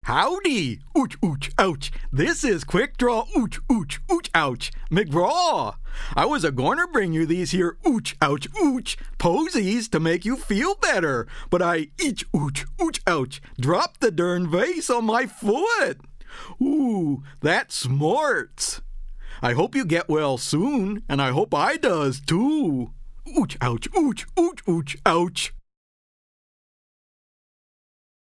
Howdy! Ooch, ooch, ouch. This is Quick Draw Ooch, ooch, ooch, ouch. McGraw. I was a-goner bring you these here ooch, ouch, ooch posies to make you feel better, but I each ooch, ooch, ouch dropped the darn vase on my foot. Ooh, that smarts. I hope you get well soon, and I hope I does too. Ooch, ouch, ooch, ooch, ooch, ouch.